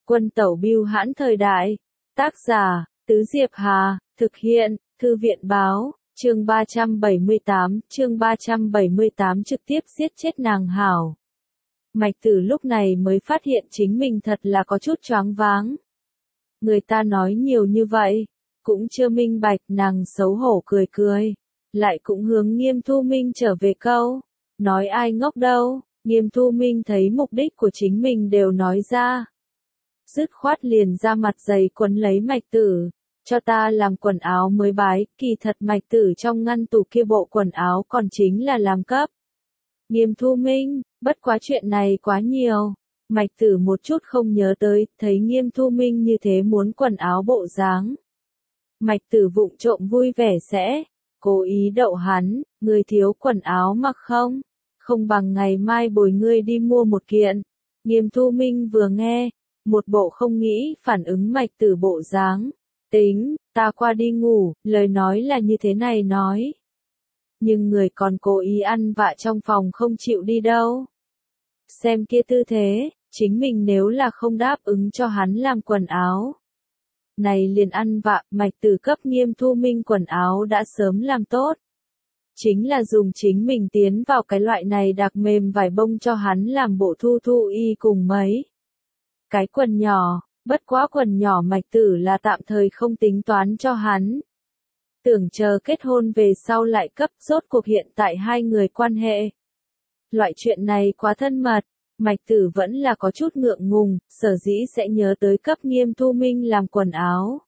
Quân tẩu bưu hãn thời đại. Tác giả, Tứ Diệp Hà, thực hiện, Thư viện báo, chương 378 trực tiếp giết chết nàng hảo. Mạch Tử lúc này mới phát hiện chính mình thật là có chút choáng váng. Người ta nói nhiều như vậy, cũng chưa minh bạch, nàng xấu hổ cười cười. Lại cũng hướng Nghiêm Thu Minh trở về câu, nói ai ngốc đâu. Nghiêm Thu Minh thấy mục đích của chính mình đều nói ra. Dứt khoát liền ra mặt dày quấn lấy Mạch Tử, cho ta làm quần áo mới bái, kỳ thật Mạch Tử trong ngăn tủ kia bộ quần áo còn chính là làm cấp. Nghiêm Thu Minh, bất quá chuyện này quá nhiều. Mạch Tử một chút không nhớ tới, thấy Nghiêm Thu Minh như thế muốn quần áo bộ dáng. Mạch Tử vụng trộm vui vẻ sẽ, cố ý đậu hắn, ngươi thiếu quần áo mặc không? Không bằng ngày mai bồi ngươi đi mua một kiện. Nghiêm Thu Minh vừa nghe, một bộ không nghĩ phản ứng Mạch Tử bộ dáng. Tính, ta qua đi ngủ, lời nói là như thế này nói. Nhưng người còn cố ý ăn vạ trong phòng không chịu đi đâu. Xem kia tư thế, chính mình nếu là không đáp ứng cho hắn làm quần áo. Này liền ăn vạ, Mạch Tử cấp Nghiêm Thu Minh quần áo đã sớm làm tốt. Chính là dùng chính mình tiến vào cái loại này đặc mềm vải bông cho hắn làm bộ thu thu y cùng mấy. Cái quần nhỏ, bất quá quần nhỏ Mạch Tử là tạm thời không tính toán cho hắn. Tưởng chờ kết hôn về sau lại cấp, rốt cuộc hiện tại hai người quan hệ. Loại chuyện này quá thân mật, Mạch Tử vẫn là có chút ngượng ngùng, sở dĩ sẽ nhớ tới cấp Nghiêm Thu Minh làm quần áo.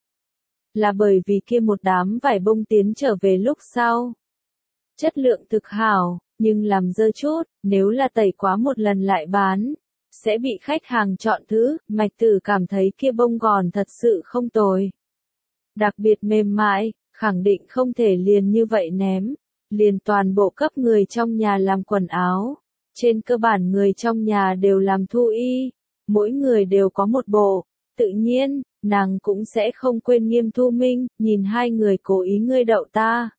Là bởi vì kia một đám vải bông tiến trở về lúc sau. Chất lượng thực hảo, nhưng làm dơ chút, nếu là tẩy quá một lần lại bán, sẽ bị khách hàng chọn thứ. Mạch Tử cảm thấy kia bông gòn thật sự không tồi. Đặc biệt mềm mại, khẳng định không thể liền như vậy ném, liền toàn bộ cấp người trong nhà làm quần áo. Trên cơ bản người trong nhà đều làm thu y, mỗi người đều có một bộ, tự nhiên, nàng cũng sẽ không quên Nghiêm Thu Minh, nhìn hai người cố ý ngươi đậu ta.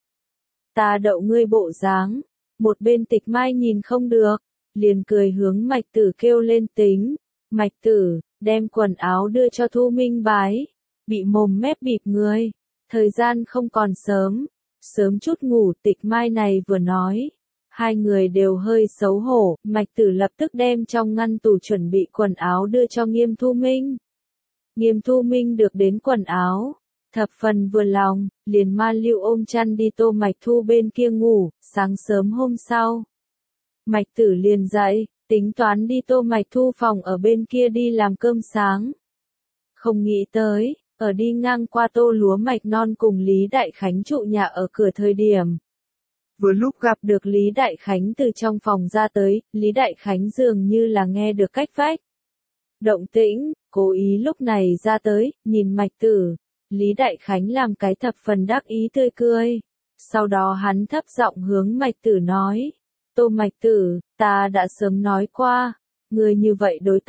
Ta đậu ngươi bộ dáng, một bên Tịch Mai nhìn không được, liền cười hướng Mạch Tử kêu lên tính. Mạch Tử, đem quần áo đưa cho Thu Minh bái, bị mồm mép bịp người, thời gian không còn sớm, sớm chút ngủ. Tịch Mai này vừa nói, hai người đều hơi xấu hổ, Mạch Tử lập tức đem trong ngăn tủ chuẩn bị quần áo đưa cho Nghiêm Thu Minh. Nghiêm Thu Minh được đến quần áo, thập phần vừa lòng, liền man lưu ôm chăn đi Tô Mạch Thu bên kia ngủ. Sáng sớm hôm sau, Mạch Tử liền dậy, tính toán đi Tô Mạch Thu phòng ở bên kia đi làm cơm sáng. Không nghĩ tới, ở đi ngang qua Tô Lúa Mạch Non cùng Lý Đại Khánh trụ nhà ở cửa thời điểm. Vừa lúc gặp được Lý Đại Khánh từ trong phòng ra tới, Lý Đại Khánh dường như là nghe được cách vách động tĩnh, cố ý lúc này ra tới, nhìn Mạch Tử. Lý Đại Khánh làm cái thập phần đắc ý tươi cười. Sau đó hắn thấp giọng hướng Mạch Tử nói, Tô Mạch Tử, ta đã sớm nói qua, ngươi như vậy đối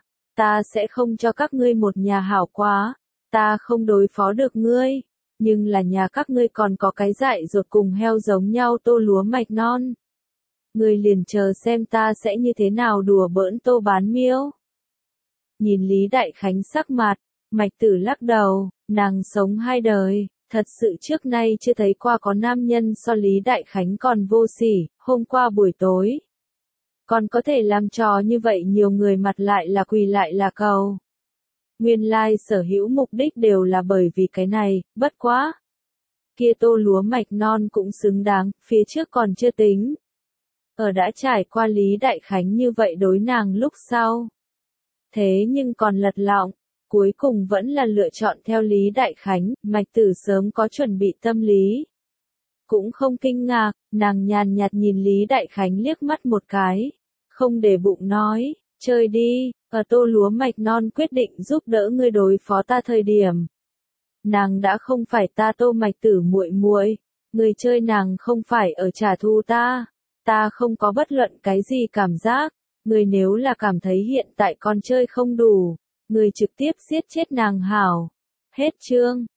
ta sẽ không cho các ngươi một nhà hảo quá, ta không đối phó được ngươi, nhưng là nhà các ngươi còn có cái dại dột cùng heo giống nhau Tô Lúa Mạch Non. Ngươi liền chờ xem ta sẽ như thế nào đùa bỡn Tô Bán Miêu. Nhìn Lý Đại Khánh sắc mặt, Mạch Tử lắc đầu, nàng sống hai đời, thật sự trước nay chưa thấy qua có nam nhân so Lý Đại Khánh còn vô sỉ. Hôm qua buổi tối, còn có thể làm trò như vậy nhiều người mặt lại là quỳ lại là cầu. Nguyên lai sở hữu mục đích đều là bởi vì cái này, bất quá. Kia Tô Lúa Mạch Non cũng xứng đáng, phía trước còn chưa tính. Ở đã trải qua Lý Đại Khánh như vậy đối nàng lúc sau. Thế nhưng còn lật lọng, cuối cùng vẫn là lựa chọn theo Lý Đại Khánh. Mạch Tử sớm có chuẩn bị tâm lý. Cũng không kinh ngạc, nàng nhàn nhạt nhìn Lý Đại Khánh liếc mắt một cái, không để bụng nói, chơi đi. Ở Tô Lúa Mạch Non quyết định giúp đỡ ngươi đối phó ta thời điểm, nàng đã không phải ta Tô Mạch Tử muội muội, ngươi chơi nàng không phải ở trả thù ta không có bất luận cái gì cảm giác. Ngươi nếu là cảm thấy hiện tại con chơi không đủ, ngươi trực tiếp giết chết nàng hảo. Hết chương.